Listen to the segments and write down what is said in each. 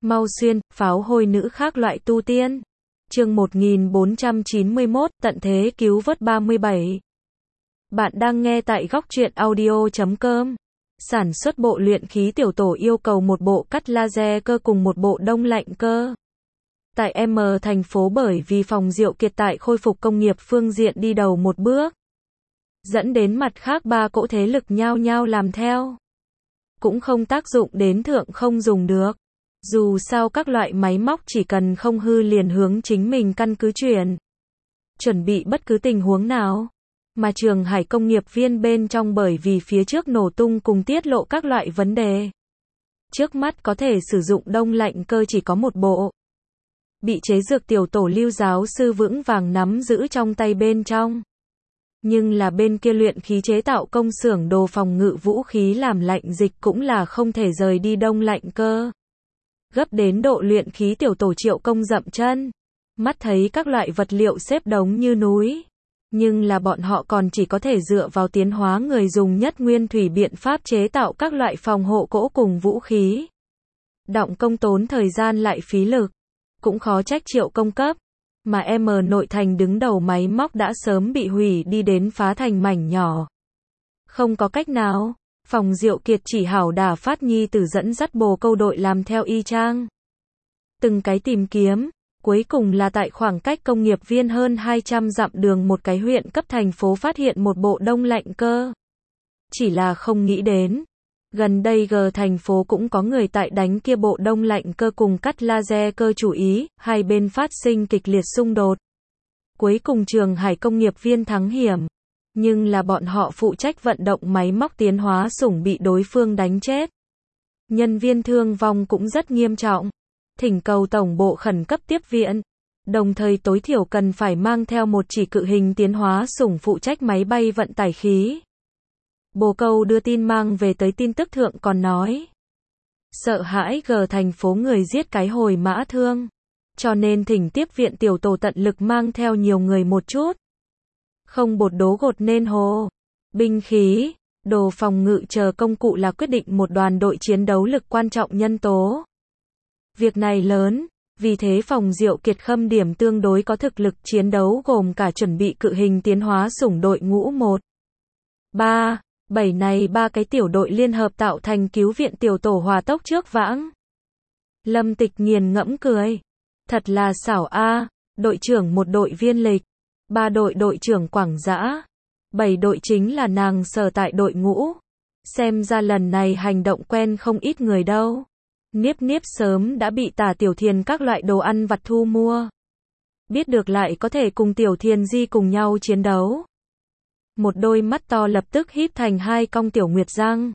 Mau xuyên, pháo hôi nữ khác loại tu tiên. Chương 1491, tận thế cứu vớt 37. Bạn đang nghe tại góc truyện audio.com. Sản xuất bộ luyện khí tiểu tổ yêu cầu một bộ cắt laser cơ cùng một bộ đông lạnh cơ. Tại M thành phố, bởi vì Phòng Diệu Kiệt tại khôi phục công nghiệp phương diện đi đầu một bước, dẫn đến mặt khác ba cỗ thế lực nhao nhao làm theo. Cũng không tác dụng đến thượng không dùng được. Dù sao các loại máy móc chỉ cần không hư liền hướng chính mình căn cứ chuyển. Chuẩn bị bất cứ tình huống nào. Mà Trường Hải công nghiệp viên bên trong bởi vì phía trước nổ tung cùng tiết lộ các loại vấn đề, trước mắt có thể sử dụng đông lạnh cơ chỉ có một bộ. Bị chế dược tiểu tổ Lưu giáo sư vững vàng nắm giữ trong tay bên trong. Nhưng là bên kia luyện khí chế tạo công xưởng đồ phòng ngự vũ khí làm lạnh dịch cũng là không thể rời đi đông lạnh cơ. Gấp đến độ luyện khí tiểu tổ Triệu Công dậm chân. Mắt thấy các loại vật liệu xếp đống như núi. Nhưng là bọn họ còn chỉ có thể dựa vào tiến hóa người dùng nhất nguyên thủy biện pháp chế tạo các loại phòng hộ cỗ cùng vũ khí. Động công tốn thời gian lại phí lực. Cũng khó trách Triệu Công cấp. Mà nội thành đứng đầu máy móc đã sớm bị hủy đi đến phá thành mảnh nhỏ. Không có cách nào. Phòng Diệu Kiệt chỉ hảo đả phát nhi tử dẫn dắt bồ câu đội làm theo y chang. Từng cái tìm kiếm, cuối cùng là tại khoảng cách công nghiệp viên hơn 200 dặm đường một cái huyện cấp thành phố phát hiện một bộ đông lạnh cơ. Chỉ là không nghĩ đến, gần đây thành phố cũng có người tại đánh kia bộ đông lạnh cơ cùng cắt laser cơ chủ ý, hai bên phát sinh kịch liệt xung đột. Cuối cùng Trường Hải công nghiệp viên thắng hiểm. Nhưng là bọn họ phụ trách vận động máy móc tiến hóa sủng bị đối phương đánh chết. Nhân viên thương vong cũng rất nghiêm trọng. Thỉnh cầu tổng bộ khẩn cấp tiếp viện. Đồng thời tối thiểu cần phải mang theo một chỉ cự hình tiến hóa sủng phụ trách máy bay vận tải khí. Bồ câu đưa tin mang về tới tin tức thượng còn nói. Sợ hãi thành phố người giết cái hồi mã thương. Cho nên thỉnh tiếp viện tiểu tổ tận lực mang theo nhiều người một chút. Không bột đố gột nên hồ. Binh khí, đồ phòng ngự chờ công cụ là quyết định một đoàn đội chiến đấu lực quan trọng nhân tố. Việc này lớn, vì thế Phòng Diệu Kiệt khâm điểm tương đối có thực lực chiến đấu gồm cả chuẩn bị cự hình tiến hóa sủng đội ngũ 1, 3, 7 này ba cái tiểu đội liên hợp tạo thành cứu viện tiểu tổ hỏa tốc trước vãng. Lâm Tịch nghiền ngẫm cười. Thật là xảo a, đội trưởng một đội viên lịch. 3 đội đội trưởng Quảng Dã, 7 đội chính là nàng sở tại đội ngũ. Xem ra lần này hành động quen không ít người đâu. Niếp Niếp sớm đã bị Tả Tiểu Thiền các loại đồ ăn vặt thu mua. Biết được lại có thể cùng Tiểu Thiền Di cùng nhau chiến đấu. Một đôi mắt to lập tức híp thành hai cong tiểu nguyệt răng.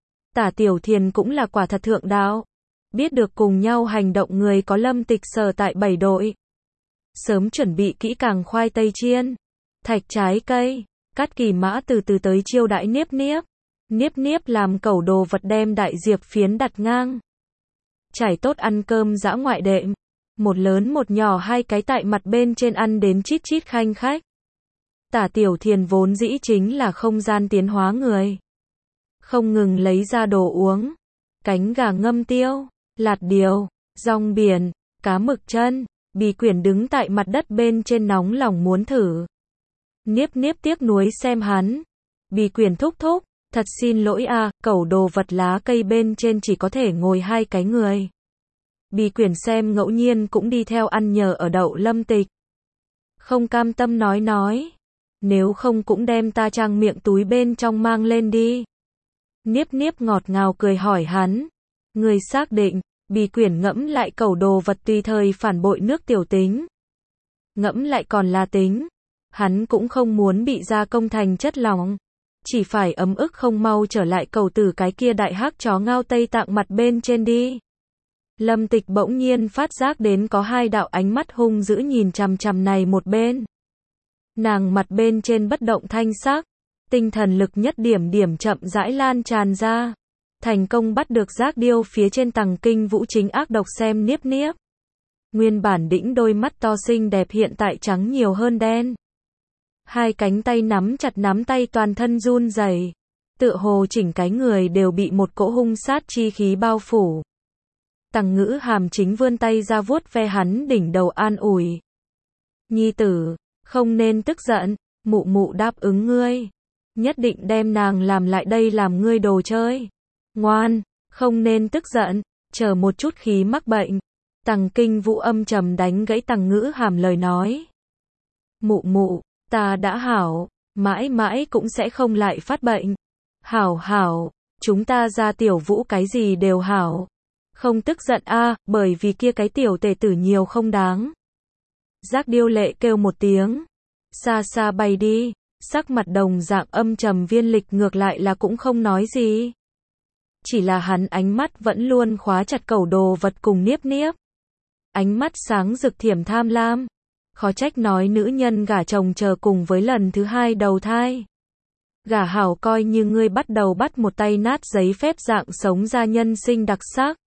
Tả Tiểu Thiền cũng là quả thật thượng đạo. Biết được cùng nhau hành động người có Lâm Tịch sở tại 7 đội. Sớm chuẩn bị kỹ càng khoai tây chiên, thạch trái cây, cắt kỳ mã từ từ tới chiêu đãi Niếp Niếp. Niếp Niếp làm cẩu đồ vật đem đại diệp phiến đặt ngang. Trải tốt ăn cơm dã ngoại đệm. Một lớn một nhỏ hai cái tại mặt bên trên ăn đến chít chít khanh khách. Tả Tiểu Thiền vốn dĩ chính là không gian tiến hóa người. Không ngừng lấy ra đồ uống. Cánh gà ngâm tiêu, lạt điều, rong biển, cá mực chân. Bì Quyển đứng tại mặt đất bên trên nóng lòng muốn thử. Niếp Niếp tiếc nuối xem hắn. Bì Quyển thúc thúc, thật xin lỗi a, cẩu đồ vật lá cây bên trên chỉ có thể ngồi hai cái người. Bì Quyển xem ngẫu nhiên cũng đi theo ăn nhờ ở đậu Lâm Tịch. Không cam tâm nói. Nếu không cũng đem ta trang miệng túi bên trong mang lên đi. Niếp Niếp ngọt ngào cười hỏi hắn. Người xác định. Bì Quyển ngẫm lại cẩu đồ vật tùy thời phản bội nước tiểu tính. Ngẫm lại còn là tính. Hắn cũng không muốn bị gia công thành chất lỏng. Chỉ phải ấm ức không mau trở lại cẩu tử cái kia đại hắc chó ngao Tây Tạng mặt bên trên đi. Lâm Tịch bỗng nhiên phát giác đến có hai đạo ánh mắt hung dữ nhìn chằm chằm này một bên. Nàng mặt bên trên bất động thanh sắc. Tinh thần lực nhất điểm chậm rãi lan tràn ra. Thành công bắt được giác điêu phía trên tầng kinh vũ chính ác độc xem Niếp Niếp. Nguyên bản đĩnh đôi mắt to xinh đẹp hiện tại trắng nhiều hơn đen. Hai cánh tay nắm chặt nắm tay toàn thân run rẩy. Tựa hồ chỉnh cái người đều bị một cỗ hung sát chi khí bao phủ. Tằng Ngữ Hàm chính vươn tay ra vuốt ve hắn đỉnh đầu an ủi. Nhi tử, không nên tức giận, mụ mụ đáp ứng ngươi. Nhất định đem nàng làm lại đây làm ngươi đồ chơi. Ngoan, không nên tức giận, chờ một chút khí mắc bệnh. Tằng Kinh Vũ âm trầm đánh gãy Tằng Ngữ Hàm lời nói. Mụ mụ, ta đã hảo, mãi mãi cũng sẽ không lại phát bệnh. Hảo hảo, chúng ta ra Tiểu Vũ cái gì đều hảo. Không tức giận a, bởi vì kia cái tiểu tể tử nhiều không đáng. Giác Điêu Lệ kêu một tiếng. Xa xa bay đi, sắc mặt đồng dạng âm trầm Viên Lịch ngược lại là cũng không nói gì. Chỉ là hắn ánh mắt vẫn luôn khóa chặt cẩu đồ vật cùng Niếp Niếp. Ánh mắt sáng rực thiểm tham lam. Khó trách nói nữ nhân gả chồng chờ cùng với lần thứ hai đầu thai. Gả hảo coi như ngươi bắt đầu bắt một tay nát giấy phép dạng sống ra nhân sinh đặc sắc.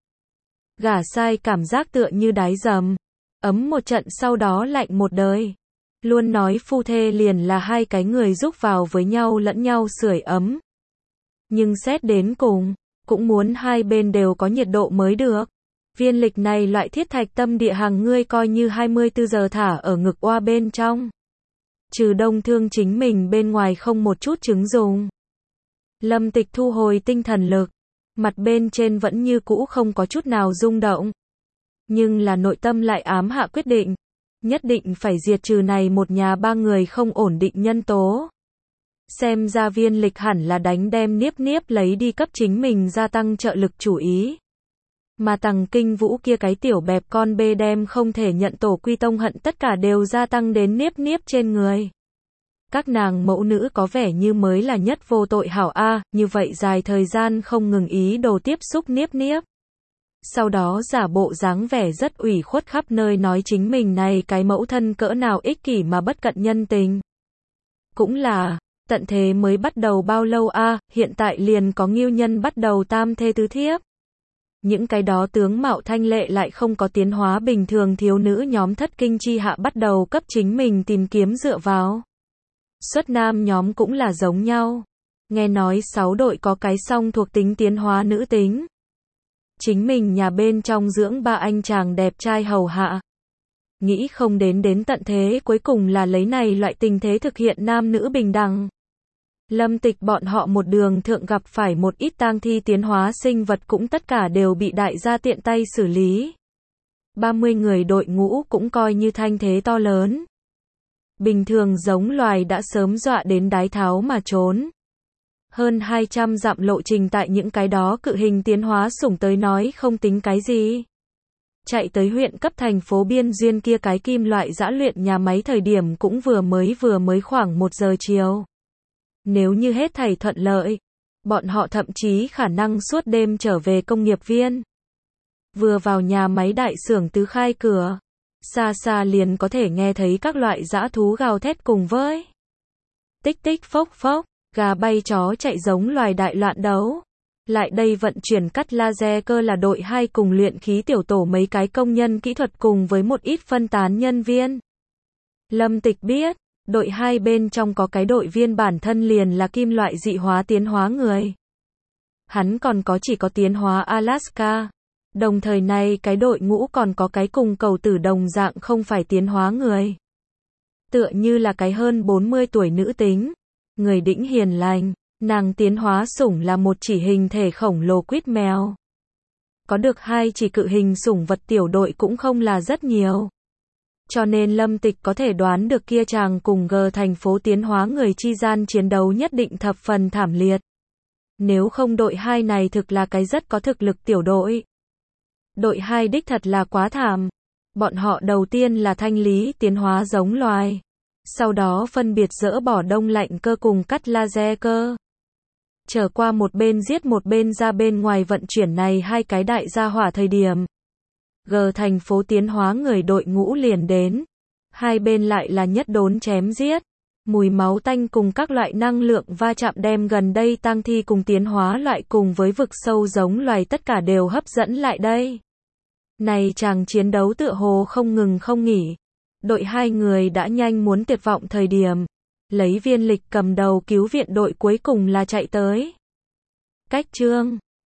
Gả sai cảm giác tựa như đáy dầm. Ấm một trận sau đó lạnh một đời. Luôn nói phu thê liền là hai cái người giúp vào với nhau lẫn nhau sưởi ấm. Nhưng xét đến cùng, cũng muốn hai bên đều có nhiệt độ mới được. Viên Lịch này loại thiết thạch tâm địa hàng ngươi coi như 24 giờ thả ở ngực oa bên trong. Trừ đông thương chính mình bên ngoài không một chút chứng dùng. Lâm Tịch thu hồi tinh thần lực. Mặt bên trên vẫn như cũ không có chút nào rung động. Nhưng là nội tâm lại ám hạ quyết định. Nhất định phải diệt trừ này một nhà ba người không ổn định nhân tố. Xem ra Viên Lịch hẳn là đánh đem Niếp Niếp lấy đi cấp chính mình gia tăng trợ lực chủ ý. Mà Tằng Kinh Vũ kia cái tiểu bẹp con bê đem không thể nhận tổ quy tông hận tất cả đều gia tăng đến Niếp Niếp trên người. Các nàng mẫu nữ có vẻ như mới là nhất vô tội hảo a, như vậy dài thời gian không ngừng ý đồ tiếp xúc Niếp Niếp. Sau đó giả bộ dáng vẻ rất ủy khuất khắp nơi nói chính mình này cái mẫu thân cỡ nào ích kỷ mà bất cận nhân tình. Cũng là, tận thế mới bắt đầu bao lâu a, hiện tại liền có Ngưu Nhân bắt đầu tam thê tứ thiếp. Những cái đó tướng mạo thanh lệ lại không có tiến hóa bình thường thiếu nữ nhóm thất kinh chi hạ bắt đầu cấp chính mình tìm kiếm dựa vào. Xuất nam nhóm cũng là giống nhau. Nghe nói 6 đội có cái song thuộc tính tiến hóa nữ tính. Chính mình nhà bên trong dưỡng ba anh chàng đẹp trai hầu hạ. Nghĩ không đến tận thế cuối cùng là lấy này loại tình thế thực hiện nam nữ bình đẳng. Lâm Tịch bọn họ một đường thượng gặp phải một ít tang thi tiến hóa sinh vật cũng tất cả đều bị đại gia tiện tay xử lý. 30 người đội ngũ cũng coi như thanh thế to lớn. Bình thường giống loài đã sớm dọa đến đái tháo mà trốn. Hơn 200 dặm lộ trình tại những cái đó cự hình tiến hóa sủng tới nói không tính cái gì. Chạy tới huyện cấp thành phố biên duyên kia cái kim loại giã luyện nhà máy thời điểm cũng vừa mới khoảng 1 giờ chiều. Nếu như hết thảy thuận lợi, bọn họ thậm chí khả năng suốt đêm trở về công nghiệp viên. Vừa vào nhà máy đại xưởng tứ khai cửa, xa xa liền có thể nghe thấy các loại dã thú gào thét cùng với tích tích phốc phốc, gà bay chó chạy giống loài đại loạn đấu. Lại đây vận chuyển cắt laser cơ là đội 2 cùng luyện khí tiểu tổ mấy cái công nhân kỹ thuật cùng với một ít phân tán nhân viên. Lâm Tịch biết, đội 2 bên trong có cái đội viên bản thân liền là kim loại dị hóa tiến hóa người. Hắn còn có chỉ có tiến hóa Alaska. Đồng thời này cái đội ngũ còn có cái cùng cầu tử đồng dạng không phải tiến hóa người. Tựa như là cái hơn 40 tuổi nữ tính. Người đĩnh hiền lành. Nàng tiến hóa sủng là một chỉ hình thể khổng lồ quýt mèo. Có được 2 chỉ cự hình sủng vật tiểu đội cũng không là rất nhiều. Cho nên Lâm Tịch có thể đoán được kia chàng cùng G thành phố tiến hóa người chi gian chiến đấu nhất định thập phần thảm liệt. Nếu không đội 2 này thực là cái rất có thực lực tiểu đội. Đội 2 đích thật là quá thảm. Bọn họ đầu tiên là thanh lý tiến hóa giống loài. Sau đó phân biệt dỡ bỏ đông lạnh cơ cùng cắt laser cơ. Trở qua một bên giết một bên ra bên ngoài vận chuyển này hai cái đại gia hỏa thời điểm. G thành phố tiến hóa người đội ngũ liền đến. Hai bên lại là nhất đốn chém giết. Mùi máu tanh cùng các loại năng lượng va chạm đem gần đây tang thi cùng tiến hóa loại cùng với vực sâu giống loài tất cả đều hấp dẫn lại đây. Này chàng chiến đấu tựa hồ không ngừng không nghỉ. Đội 2 người đã nhanh muốn tuyệt vọng thời điểm. Lấy Viên Lịch cầm đầu cứu viện đội cuối cùng là chạy tới. Cách chương